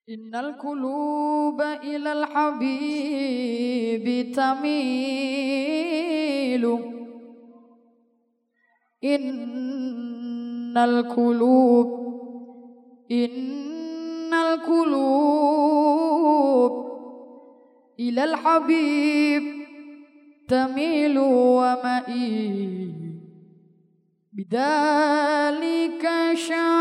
Innal quluba ilal habibi tamilu. Innal qulub ilal habib tamilu wa ma'i bidalika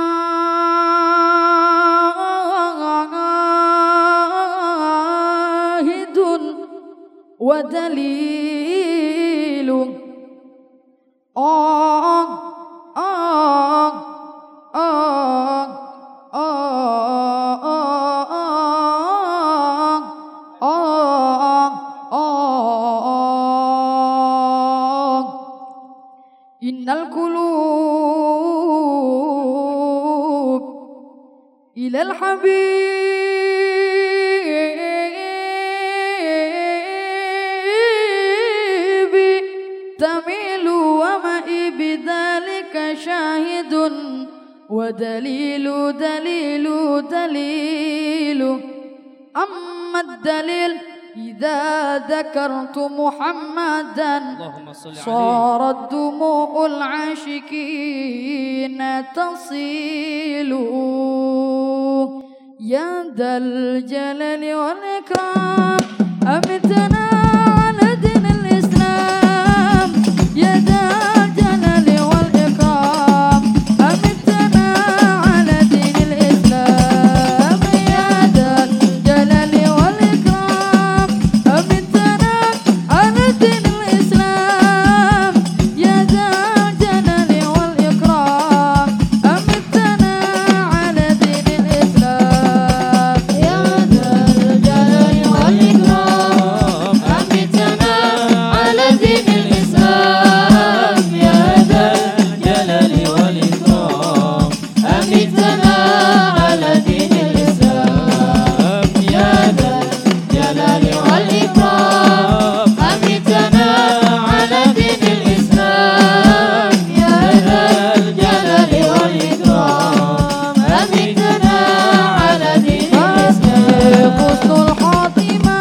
syahidun wa dalilun Innal qulub ilal habibi tamilu wa ma'i bidzalika syahidun wa dalilu amma dalil إذا ذكرت محمدا صارت دموع العاشقين تصيل يا ذا الجلال والإكرام أمتنا على دين الإسلام يا ذا الجلال والإكرام أمتنا على دين الإسلام يا ذا الجلال والإكرام أمتنا على دين الإسلام يا ذا الجلال والإكرام أمتنا على دين الإسلام يا ذا الجلال والإكرام أمتنا على دين الإسلام يا ذا الجلال والإكرام أمتنا على دين الإسلام يا ذا الجلال والإكرام أمتنا على دين الإسلام يا ذا الجلال والإكرام أمتنا على دين الإسلام حسن الخاتمة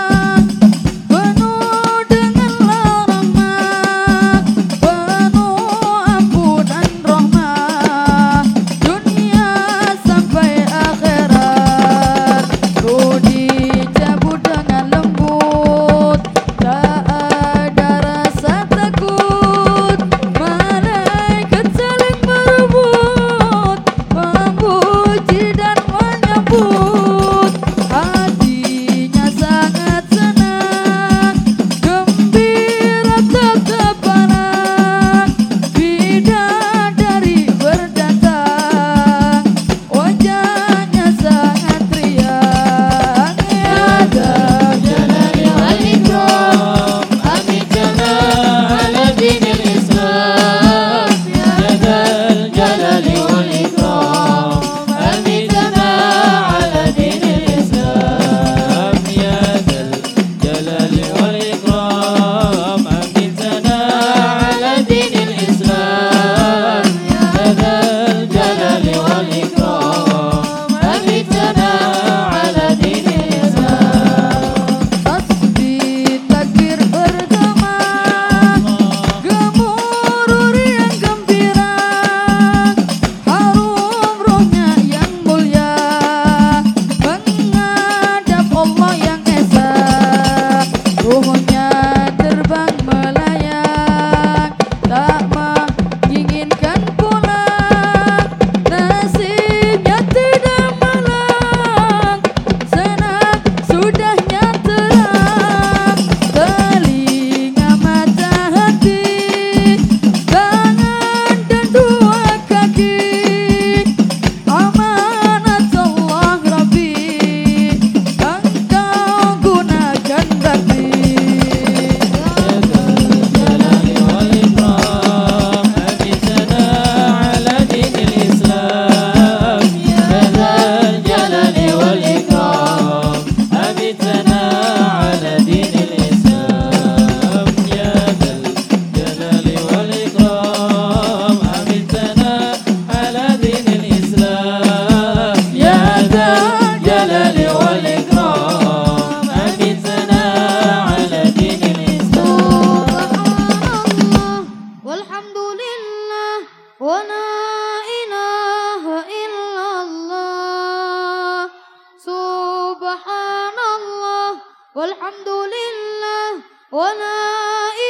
penuh dengan rahmat, penuh ampun dan rahmat, dunia sampai akhirat, roh dicabut dengan lembut, tak ada rasa takut, malaikat saling berebut, memuji dan menyebut, hati subhanallah walhamdulillah wa la